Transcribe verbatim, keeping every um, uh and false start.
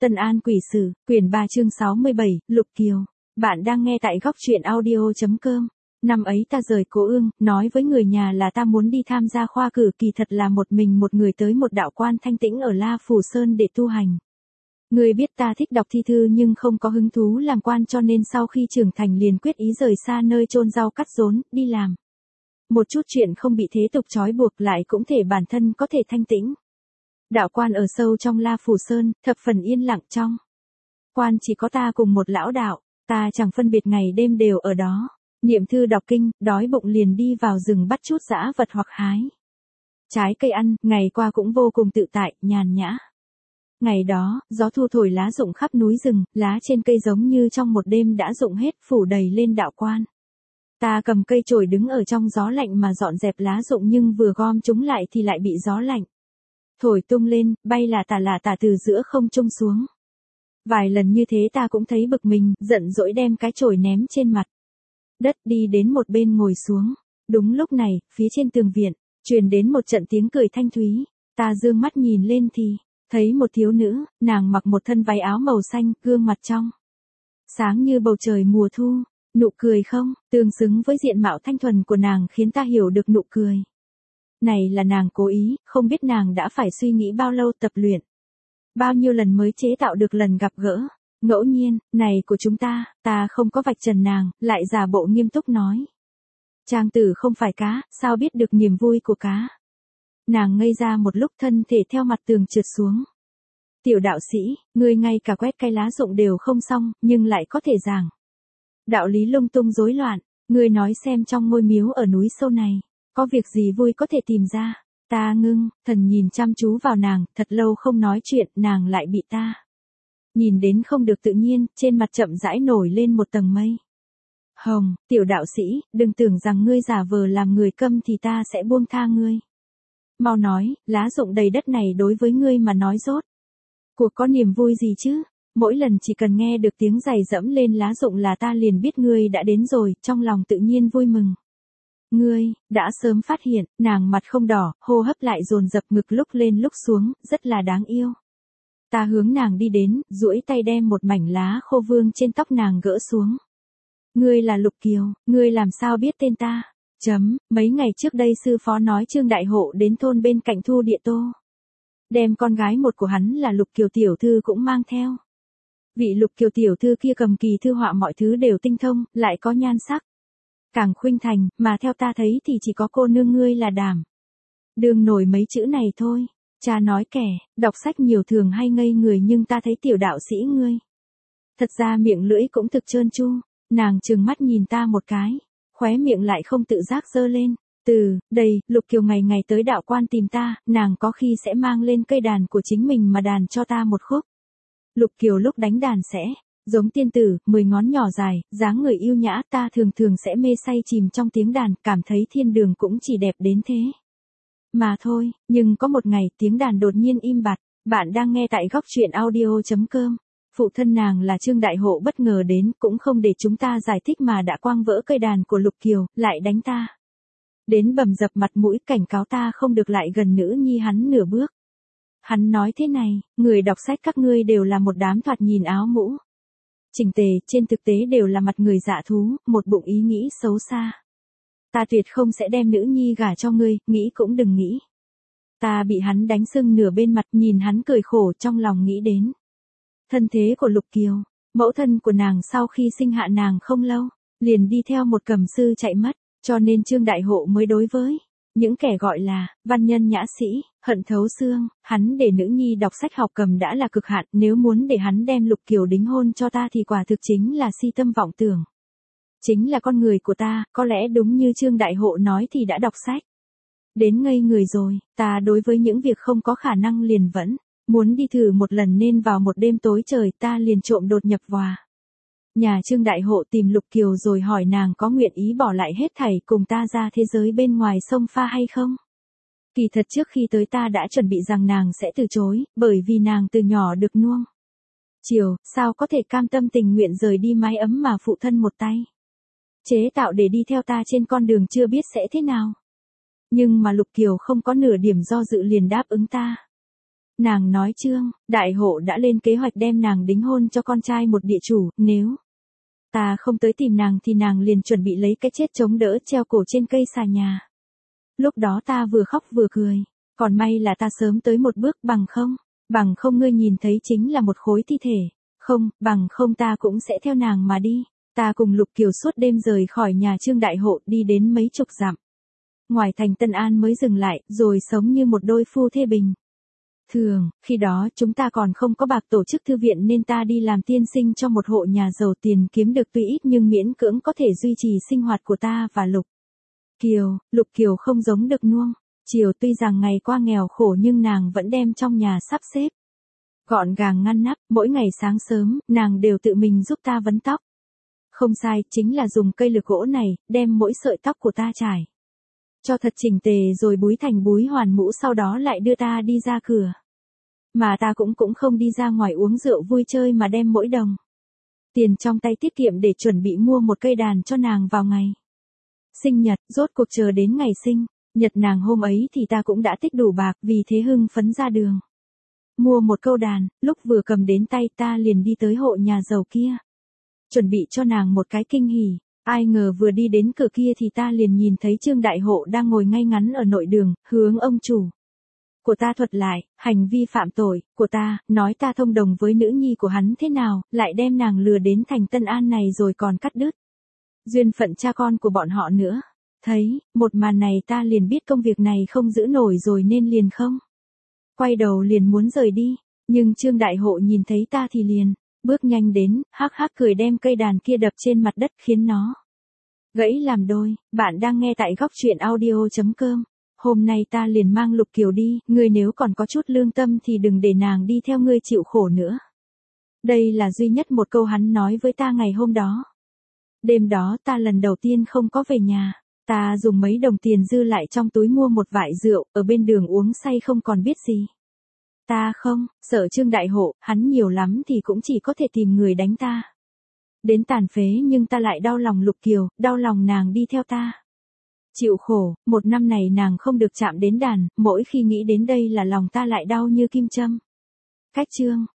Tân An Quỷ Sử, quyển ba chương sáu mươi bảy, Lục Kiều. Bạn đang nghe tại góc truyện audio chấm com. Năm ấy ta rời Cố Ương, nói với người nhà là ta muốn đi tham gia khoa cử, kỳ thật là một mình một người tới một đạo quan thanh tĩnh ở La Phủ Sơn để tu hành. Người biết ta thích đọc thi thư nhưng không có hứng thú làm quan, cho nên sau khi trưởng thành liền quyết ý rời xa nơi chôn rau cắt rốn, đi làm. Một chút chuyện không bị thế tục trói buộc, lại cũng thể bản thân có thể thanh tĩnh. Đạo quan ở sâu trong La Phủ Sơn, thập phần yên lặng trong. Quan chỉ có ta cùng một lão đạo, ta chẳng phân biệt ngày đêm đều ở đó. Niệm thư đọc kinh, đói bụng liền đi vào rừng bắt chút dã vật hoặc hái trái cây ăn, ngày qua cũng vô cùng tự tại, nhàn nhã. Ngày đó, gió thu thổi lá rụng khắp núi rừng, lá trên cây giống như trong một đêm đã rụng hết, phủ đầy lên đạo quan. Ta cầm cây chổi đứng ở trong gió lạnh mà dọn dẹp lá rụng, nhưng vừa gom chúng lại thì lại bị gió lạnh thổi tung lên, bay là tả là tả từ giữa không trung xuống. Vài lần như thế ta cũng thấy bực mình, giận dỗi đem cái chổi ném trên mặt đất, đi đến một bên ngồi xuống. Đúng lúc này, phía trên tường viện truyền đến một trận tiếng cười thanh thúy. Ta dương mắt nhìn lên thì thấy một thiếu nữ, nàng mặc một thân váy áo màu xanh, gương mặt trong sáng như bầu trời mùa thu, nụ cười không tương xứng với diện mạo thanh thuần của nàng khiến ta hiểu được nụ cười này là nàng cố ý. Không biết nàng đã phải suy nghĩ bao lâu, tập luyện bao nhiêu lần mới chế tạo được lần gặp gỡ ngẫu nhiên này của chúng ta. Ta không có vạch trần nàng, lại giả bộ nghiêm túc nói: Trang tử không phải cá, sao biết được niềm vui của cá. Nàng ngây ra một lúc, thân thể theo mặt tường trượt xuống. Tiểu đạo sĩ, ngươi ngay cả quét cây lá rụng đều không xong, nhưng lại có thể giảng đạo lý lung tung rối loạn. Ngươi nói xem, trong ngôi miếu ở núi sâu này, có việc gì vui có thể tìm ra. Ta ngưng, thần nhìn chăm chú vào nàng, thật lâu không nói chuyện, nàng lại bị ta nhìn đến không được tự nhiên, trên mặt chậm rãi nổi lên một tầng mây hồng. Tiểu đạo sĩ, đừng tưởng rằng ngươi giả vờ làm người câm thì ta sẽ buông tha ngươi. Mau nói, lá rụng đầy đất này đối với ngươi mà nói rốt cuộc có niềm vui gì chứ? Mỗi lần chỉ cần nghe được tiếng giày dẫm lên lá rụng là ta liền biết ngươi đã đến rồi, trong lòng tự nhiên vui mừng. Ngươi đã sớm phát hiện. Nàng mặt không đỏ, hô hấp lại dồn dập, ngực lúc lên lúc xuống, rất là đáng yêu. Ta hướng nàng đi đến, duỗi tay đem một mảnh lá khô vương trên tóc nàng gỡ xuống. Ngươi là Lục Kiều, ngươi làm sao biết tên ta? Chấm, mấy ngày trước đây sư phó nói Trương Đại Hộ đến thôn bên cạnh Thu Địa Tô, đem con gái một của hắn là Lục Kiều tiểu thư cũng mang theo. Vị Lục Kiều tiểu thư kia cầm kỳ thư họa, mọi thứ đều tinh thông, lại có nhan sắc càng khuynh thành, mà theo ta thấy thì chỉ có cô nương ngươi là đảm đương nổi mấy chữ này thôi. Cha nói kẻ đọc sách nhiều thường hay ngây người, nhưng ta thấy tiểu đạo sĩ ngươi thật ra miệng lưỡi cũng thực trơn tru. Nàng trừng mắt nhìn ta một cái, khóe miệng lại không tự giác giơ lên. Từ đây, Lục Kiều ngày ngày tới đạo quan tìm ta, nàng có khi sẽ mang lên cây đàn của chính mình mà đàn cho ta một khúc. Lục Kiều lúc đánh đàn sẽ giống tiên tử, mười ngón nhỏ dài, dáng người yêu nhã, ta thường thường sẽ mê say chìm trong tiếng đàn, cảm thấy thiên đường cũng chỉ đẹp đến thế mà thôi. Nhưng có một ngày, tiếng đàn đột nhiên im bặt. Bạn đang nghe tại góc truyện audio chấm com. Phụ thân nàng là Trương Đại Hộ bất ngờ đến, cũng không để chúng ta giải thích mà đã quang vỡ cây đàn của Lục Kiều, lại đánh ta đến bầm dập mặt mũi, cảnh cáo ta không được lại gần nữ nhi hắn nửa bước. Hắn nói thế này: người đọc sách các ngươi đều là một đám thoạt nhìn áo mũ chỉnh tề, trên thực tế đều là mặt người dạ thú, một bụng ý nghĩ xấu xa. Ta tuyệt không sẽ đem nữ nhi gả cho ngươi, nghĩ cũng đừng nghĩ. Ta bị hắn đánh sưng nửa bên mặt, nhìn hắn cười khổ, trong lòng nghĩ đến thân thế của Lục Kiều. Mẫu thân của nàng sau khi sinh hạ nàng không lâu, liền đi theo một cầm sư chạy mất, cho nên Trương Đại Hộ mới đối với những kẻ gọi là văn nhân nhã sĩ hận thấu xương. Hắn để nữ nhi đọc sách học cầm đã là cực hạn, nếu muốn để hắn đem Lục Kiều đính hôn cho ta thì quả thực chính là si tâm vọng tưởng. Chính là con người của ta, có lẽ đúng như Trương Đại Hộ nói thì đã đọc sách đến ngây người rồi. Ta đối với những việc không có khả năng liền vẫn muốn đi thử một lần, nên vào một đêm tối trời ta liền trộm đột nhập vào nhà Trương Đại Hộ tìm Lục Kiều, rồi hỏi nàng có nguyện ý bỏ lại hết thảy cùng ta ra thế giới bên ngoài sông pha hay không. Kỳ thật trước khi tới ta đã chuẩn bị rằng nàng sẽ từ chối, bởi vì nàng từ nhỏ được nuông chiều, sao có thể cam tâm tình nguyện rời đi mái ấm mà phụ thân một tay chế tạo để đi theo ta trên con đường chưa biết sẽ thế nào. Nhưng mà Lục Kiều không có nửa điểm do dự liền đáp ứng ta. Nàng nói Trương Đại Hộ đã lên kế hoạch đem nàng đính hôn cho con trai một địa chủ, nếu ta không tới tìm nàng thì nàng liền chuẩn bị lấy cái chết chống đỡ treo cổ trên cây xà nhà. Lúc đó ta vừa khóc vừa cười, còn may là ta sớm tới một bước, bằng không, bằng không ngươi nhìn thấy chính là một khối thi thể, không, bằng không ta cũng sẽ theo nàng mà đi. Ta cùng Lục Kiều suốt đêm rời khỏi nhà Trương Đại Hộ đi đến mấy chục dặm. Ngoài thành Tân An mới dừng lại, rồi sống như một đôi phu thê bình thường. Khi đó chúng ta còn không có bạc tổ chức thư viện nên ta đi làm tiên sinh cho một hộ nhà giàu, tiền kiếm được tuy ít nhưng miễn cưỡng có thể duy trì sinh hoạt của ta và Lục Kiều. Lục Kiều không giống được nuông chiều, tuy rằng ngày qua nghèo khổ nhưng nàng vẫn đem trong nhà sắp xếp gọn gàng ngăn nắp, mỗi ngày sáng sớm, nàng đều tự mình giúp ta vấn tóc. Không sai, chính là dùng cây lược gỗ này, đem mỗi sợi tóc của ta trải cho thật chỉnh tề rồi búi thành búi hoàn mũ, sau đó lại đưa ta đi ra cửa. Mà ta cũng cũng không đi ra ngoài uống rượu vui chơi mà đem mỗi đồng tiền trong tay tiết kiệm để chuẩn bị mua một cây đàn cho nàng vào ngày sinh nhật. Rốt cuộc chờ đến ngày sinh nhật nàng hôm ấy thì ta cũng đã tích đủ bạc, vì thế hưng phấn ra đường mua một câu đàn. Lúc vừa cầm đến tay ta liền đi tới hộ nhà giàu kia, chuẩn bị cho nàng một cái kinh hỉ. Ai ngờ vừa đi đến cửa kia thì ta liền nhìn thấy Trương Đại Hộ đang ngồi ngay ngắn ở nội đường, hướng ông chủ của ta thuật lại hành vi phạm tội của ta, nói ta thông đồng với nữ nhi của hắn thế nào, lại đem nàng lừa đến thành Tân An này rồi còn cắt đứt duyên phận cha con của bọn họ nữa. Thấy một màn này ta liền biết công việc này không giữ nổi rồi nên liền không quay đầu liền muốn rời đi. Nhưng Trương Đại Hộ nhìn thấy ta thì liền bước nhanh đến, hắc hắc cười đem cây đàn kia đập trên mặt đất khiến nó gãy làm đôi. Bạn đang nghe tại góc truyện audio chấm com. Hôm nay ta liền mang Lục Kiều đi, ngươi nếu còn có chút lương tâm thì đừng để nàng đi theo ngươi chịu khổ nữa. Đây là duy nhất một câu hắn nói với ta ngày hôm đó. Đêm đó ta lần đầu tiên không có về nhà. Ta dùng mấy đồng tiền dư lại trong túi mua một vại rượu, ở bên đường uống say không còn biết gì. Ta không sợ Trương Đại Hộ, hắn nhiều lắm thì cũng chỉ có thể tìm người đánh ta đến tàn phế, nhưng ta lại đau lòng Lục Kiều, đau lòng nàng đi theo ta chịu khổ. Một năm này nàng không được chạm đến đàn, mỗi khi nghĩ đến đây là lòng ta lại đau như kim châm. Cách Trương